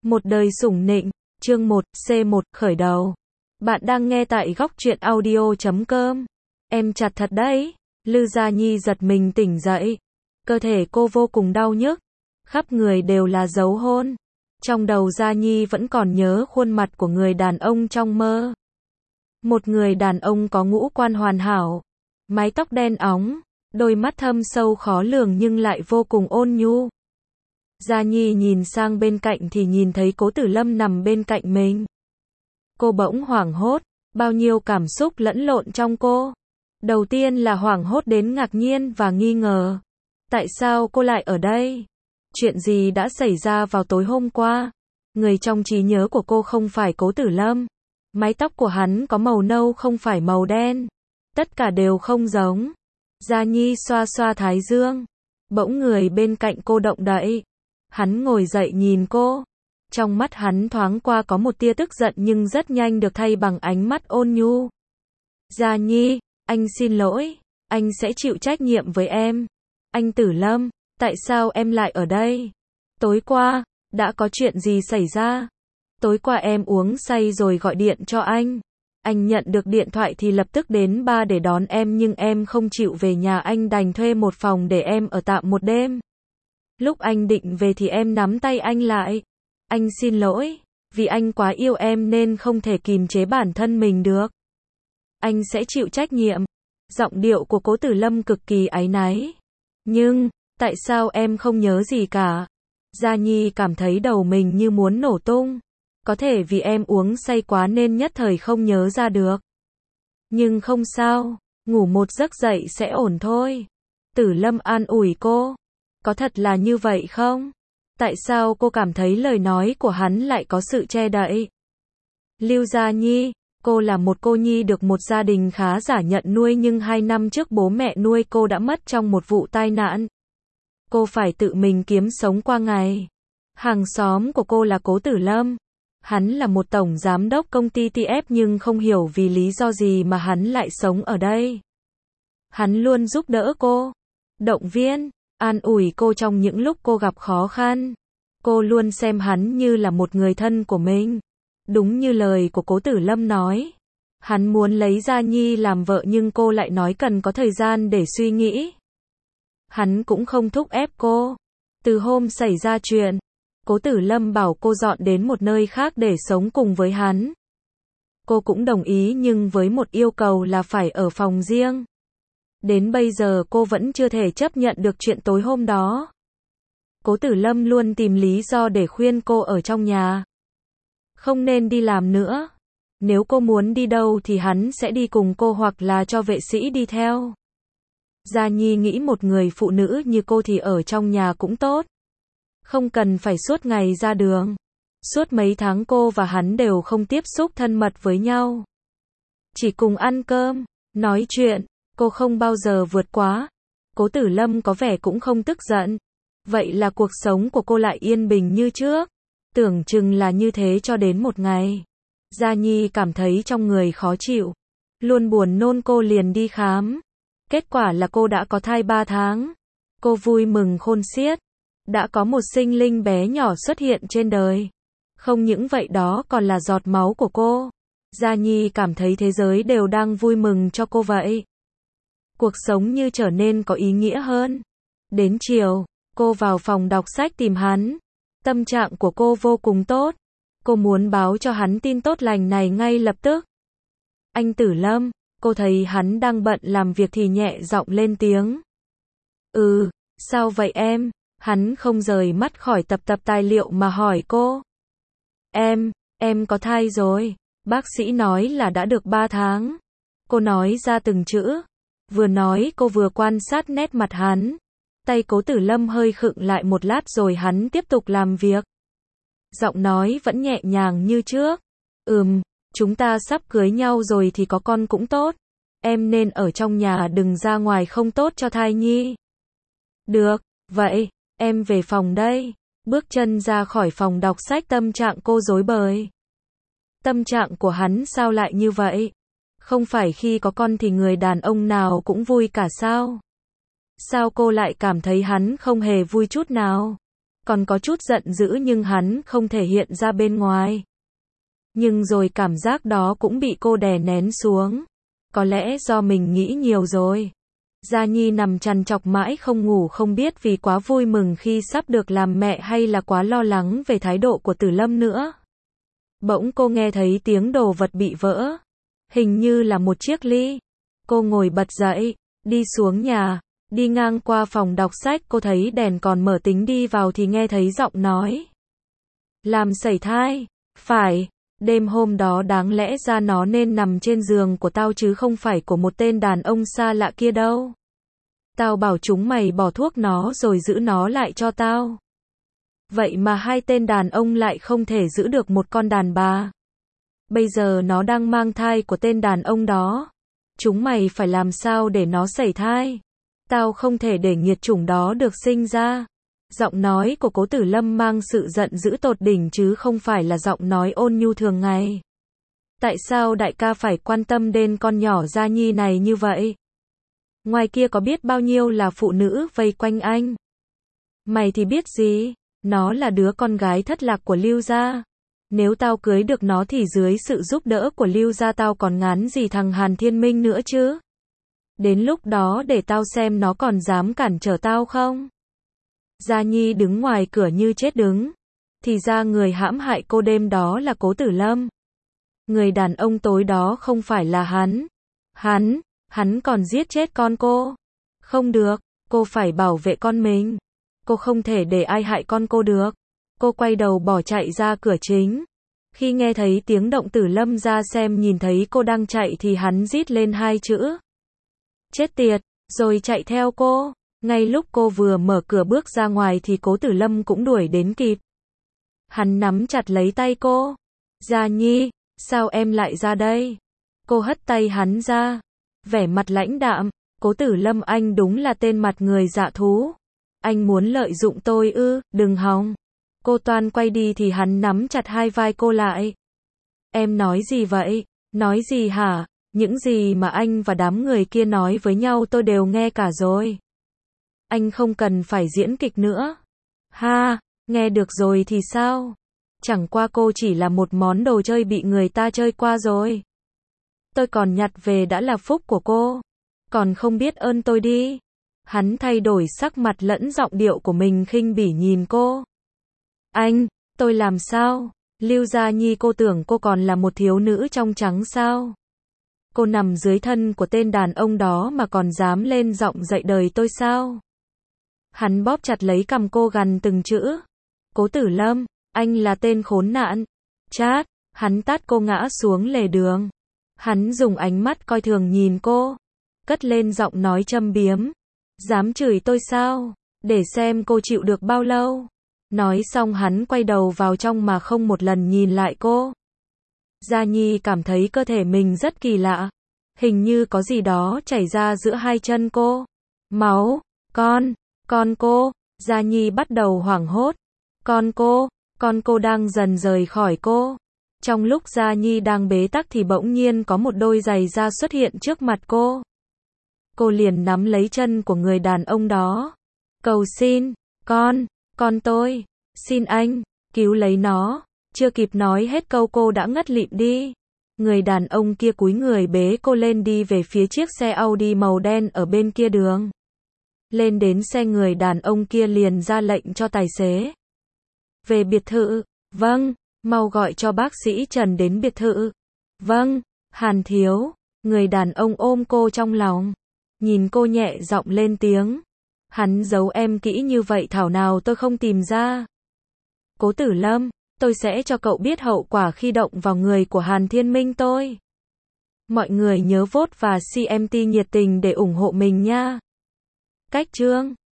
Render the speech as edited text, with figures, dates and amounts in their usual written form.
Một đời sủng nịnh, chương 1, C1, khởi đầu. Bạn đang nghe tại góc truyện audio.com. Em chặt thật đấy. Lư Gia Nhi giật mình tỉnh dậy. Cơ thể cô vô cùng đau nhức. Khắp người đều là dấu hôn. Trong đầu Gia Nhi vẫn còn nhớ khuôn mặt của người đàn ông trong mơ. Một người đàn ông có ngũ quan hoàn hảo. Mái tóc đen óng. Đôi mắt thâm sâu khó lường nhưng lại vô cùng ôn nhu. Gia Nhi nhìn sang bên cạnh thì nhìn thấy Cố Tử Lâm nằm bên cạnh mình. Cô bỗng hoảng hốt, bao nhiêu cảm xúc lẫn lộn trong cô. Đầu tiên là hoảng hốt đến ngạc nhiên và nghi ngờ. Tại sao cô lại ở đây? Chuyện gì đã xảy ra vào tối hôm qua? Người trong trí nhớ của cô không phải Cố Tử Lâm. Mái tóc của hắn có màu nâu không phải màu đen. Tất cả đều không giống. Gia Nhi xoa xoa thái dương. Bỗng người bên cạnh cô động đậy. Hắn ngồi dậy nhìn cô. Trong mắt hắn thoáng qua có một tia tức giận nhưng rất nhanh được thay bằng ánh mắt ôn nhu. Gia Nhi, anh xin lỗi. Anh sẽ chịu trách nhiệm với em. Anh Tử Lâm, tại sao em lại ở đây? Tối qua, đã có chuyện gì xảy ra? Tối qua em uống say rồi gọi điện cho anh. Anh nhận được điện thoại thì lập tức đến bar để đón em nhưng em không chịu về nhà, anh đành thuê một phòng để em ở tạm một đêm. Lúc anh định về thì em nắm tay anh lại. Anh xin lỗi, vì anh quá yêu em nên không thể kìm chế bản thân mình được. Anh sẽ chịu trách nhiệm. Giọng điệu của Cố Tử Lâm cực kỳ áy náy. Nhưng, tại sao em không nhớ gì cả? Gia Nhi cảm thấy đầu mình như muốn nổ tung. Có thể vì em uống say quá nên nhất thời không nhớ ra được. Nhưng không sao, ngủ một giấc dậy sẽ ổn thôi. Tử Lâm an ủi cô. Có thật là như vậy không? Tại sao cô cảm thấy lời nói của hắn lại có sự che đậy? Lưu Gia Nhi, cô là một cô nhi được một gia đình khá giả nhận nuôi nhưng 2 năm trước bố mẹ nuôi cô đã mất trong một vụ tai nạn. Cô phải tự mình kiếm sống qua ngày. Hàng xóm của cô là Cố Tử Lâm. Hắn là một tổng giám đốc công ty TF nhưng không hiểu vì lý do gì mà hắn lại sống ở đây. Hắn luôn giúp đỡ cô, động viên, an ủi cô trong những lúc cô gặp khó khăn. Cô luôn xem hắn như là một người thân của mình. Đúng như lời của Cố Tử Lâm nói. Hắn muốn lấy Gia Nhi làm vợ nhưng cô lại nói cần có thời gian để suy nghĩ. Hắn cũng không thúc ép cô. Từ hôm xảy ra chuyện, Cố Tử Lâm bảo cô dọn đến một nơi khác để sống cùng với hắn. Cô cũng đồng ý nhưng với một yêu cầu là phải ở phòng riêng. Đến bây giờ cô vẫn chưa thể chấp nhận được chuyện tối hôm đó. Cố Tử Lâm luôn tìm lý do để khuyên cô ở trong nhà. Không nên đi làm nữa. Nếu cô muốn đi đâu thì hắn sẽ đi cùng cô hoặc là cho vệ sĩ đi theo. Gia Nhi nghĩ một người phụ nữ như cô thì ở trong nhà cũng tốt. Không cần phải suốt ngày ra đường. Suốt mấy tháng cô và hắn đều không tiếp xúc thân mật với nhau. Chỉ cùng ăn cơm, nói chuyện, cô không bao giờ vượt quá. Cố Tử Lâm có vẻ cũng không tức giận. Vậy là cuộc sống của cô lại yên bình như trước. Tưởng chừng là như thế cho đến một ngày. Gia Nhi cảm thấy trong người khó chịu. Luôn buồn nôn cô liền đi khám. Kết quả là cô đã có thai 3 tháng. Cô vui mừng khôn xiết. Đã có một sinh linh bé nhỏ xuất hiện trên đời. Không những vậy đó còn là giọt máu của cô. Gia Nhi cảm thấy thế giới đều đang vui mừng cho cô vậy. Cuộc sống như trở nên có ý nghĩa hơn. Đến chiều, cô vào phòng đọc sách tìm hắn. Tâm trạng của cô vô cùng tốt. Cô muốn báo cho hắn tin tốt lành này ngay lập tức. Anh Tử Lâm, cô thấy hắn đang bận làm việc thì nhẹ giọng lên tiếng. Sao vậy em? Hắn không rời mắt khỏi tập tài liệu mà hỏi cô. Em có thai rồi. Bác sĩ nói là đã được 3 tháng. Cô nói ra từng chữ. Vừa nói cô vừa quan sát nét mặt hắn. Tay Cố Tử Lâm hơi khựng lại một lát rồi hắn tiếp tục làm việc. Giọng nói vẫn nhẹ nhàng như trước. Chúng ta sắp cưới nhau rồi thì có con cũng tốt. Em nên ở trong nhà đừng ra ngoài không tốt cho thai nhi. Được, vậy, em về phòng đây. Bước chân ra khỏi phòng đọc sách tâm trạng cô rối bời. Tâm trạng của hắn sao lại như vậy? Không phải khi có con thì người đàn ông nào cũng vui cả sao? Sao cô lại cảm thấy hắn không hề vui chút nào? còn có chút giận dữ nhưng hắn không thể hiện ra bên ngoài. Nhưng rồi cảm giác đó cũng bị cô đè nén xuống. Có lẽ do mình nghĩ nhiều rồi. Gia Nhi nằm trằn trọc mãi không ngủ, không biết vì quá vui mừng khi sắp được làm mẹ hay là quá lo lắng về thái độ của Tử Lâm nữa. Bỗng cô nghe thấy tiếng đồ vật bị vỡ. Hình như là một chiếc ly. Cô ngồi bật dậy, đi xuống nhà, đi ngang qua phòng đọc sách, cô thấy đèn còn mở, tính đi vào thì nghe thấy giọng nói. Làm sẩy thai? Phải, đêm hôm đó đáng lẽ ra nó nên nằm trên giường của tao chứ không phải của một tên đàn ông xa lạ kia đâu. Tao bảo chúng mày bỏ thuốc nó rồi giữ nó lại cho tao. Vậy mà hai tên đàn ông lại không thể giữ được một con đàn bà. Bây giờ nó đang mang thai của tên đàn ông đó. Chúng mày phải làm sao để nó sẩy thai? Tao không thể để nghiệt chủng đó được sinh ra. Giọng nói của Cố Tử Lâm mang sự giận dữ tột đỉnh chứ không phải là giọng nói ôn nhu thường ngày. Tại sao đại ca phải quan tâm đến con nhỏ Gia Nhi này như vậy? Ngoài kia có biết bao nhiêu là phụ nữ vây quanh anh. Mày thì biết gì? Nó là đứa con gái thất lạc của Lưu gia. Nếu tao cưới được nó thì dưới sự giúp đỡ của Lưu gia tao còn ngán gì thằng Hàn Thiên Minh nữa chứ. Đến lúc đó để tao xem nó còn dám cản trở tao không. Gia Nhi đứng ngoài cửa như chết đứng. Thì ra người hãm hại cô đêm đó là Cố Tử Lâm. Người đàn ông tối đó không phải là hắn. Hắn còn giết chết con cô. Không được, cô phải bảo vệ con mình. Cô không thể để ai hại con cô được. Cô quay đầu bỏ chạy ra cửa chính. Khi nghe thấy tiếng động, Tử Lâm ra xem nhìn thấy cô đang chạy thì hắn rít lên hai chữ. Chết tiệt, rồi chạy theo cô. Ngay lúc cô vừa mở cửa bước ra ngoài thì Cố Tử Lâm cũng đuổi đến kịp. Hắn nắm chặt lấy tay cô. Gia Nhi, sao em lại ra đây? Cô hất tay hắn ra. Vẻ mặt lãnh đạm. Cố Tử Lâm, anh đúng là tên mặt người dạ thú. Anh muốn lợi dụng tôi ư? Đừng hòng. Cô toan quay đi thì hắn nắm chặt hai vai cô lại. Em nói gì vậy? Nói gì hả? Những gì mà anh và đám người kia nói với nhau tôi đều nghe cả rồi. Anh không cần phải diễn kịch nữa. Ha, nghe được rồi thì sao? Chẳng qua cô chỉ là một món đồ chơi bị người ta chơi qua rồi. Tôi còn nhặt về đã là phúc của cô. Còn không biết ơn tôi đi. Hắn thay đổi sắc mặt lẫn giọng điệu của mình khinh bỉ nhìn cô. Anh, tôi làm sao? Lưu Gia Nhi, cô tưởng cô còn là một thiếu nữ trong trắng sao? Cô nằm dưới thân của tên đàn ông đó mà còn dám lên giọng dạy đời tôi sao? Hắn bóp chặt lấy cằm cô gằn từng chữ. Cố Tử Lâm, anh là tên khốn nạn. Chát, hắn tát cô ngã xuống lề đường. Hắn dùng ánh mắt coi thường nhìn cô. Cất lên giọng nói châm biếm. Dám chửi tôi sao? Để xem cô chịu được bao lâu. Nói xong hắn quay đầu vào trong mà không một lần nhìn lại cô. Gia Nhi cảm thấy cơ thể mình rất kỳ lạ. Hình như có gì đó chảy ra giữa hai chân cô. Máu, con cô. Gia Nhi bắt đầu hoảng hốt. Con cô đang dần rời khỏi cô. Trong lúc Gia Nhi đang bế tắc thì bỗng nhiên có một đôi giày da xuất hiện trước mặt cô. Cô liền nắm lấy chân của người đàn ông đó. Cầu xin, con tôi, xin anh, cứu lấy nó. Chưa kịp nói hết câu cô đã ngất lịm đi. Người đàn ông kia cúi người bế cô lên đi về phía chiếc xe Audi màu đen ở bên kia đường. Lên đến xe, người đàn ông kia liền ra lệnh cho tài xế. Về biệt thự. Vâng, mau gọi cho bác sĩ Trần đến biệt thự. Vâng, Hàn thiếu. Người đàn ông ôm cô trong lòng. Nhìn cô nhẹ giọng lên tiếng. Hắn giấu em kỹ như vậy thảo nào tôi không tìm ra. Cố Tử Lâm, tôi sẽ cho cậu biết hậu quả khi động vào người của Hàn Thiên Minh tôi. Mọi người nhớ vote và CMT nhiệt tình để ủng hộ mình nha. Cách chương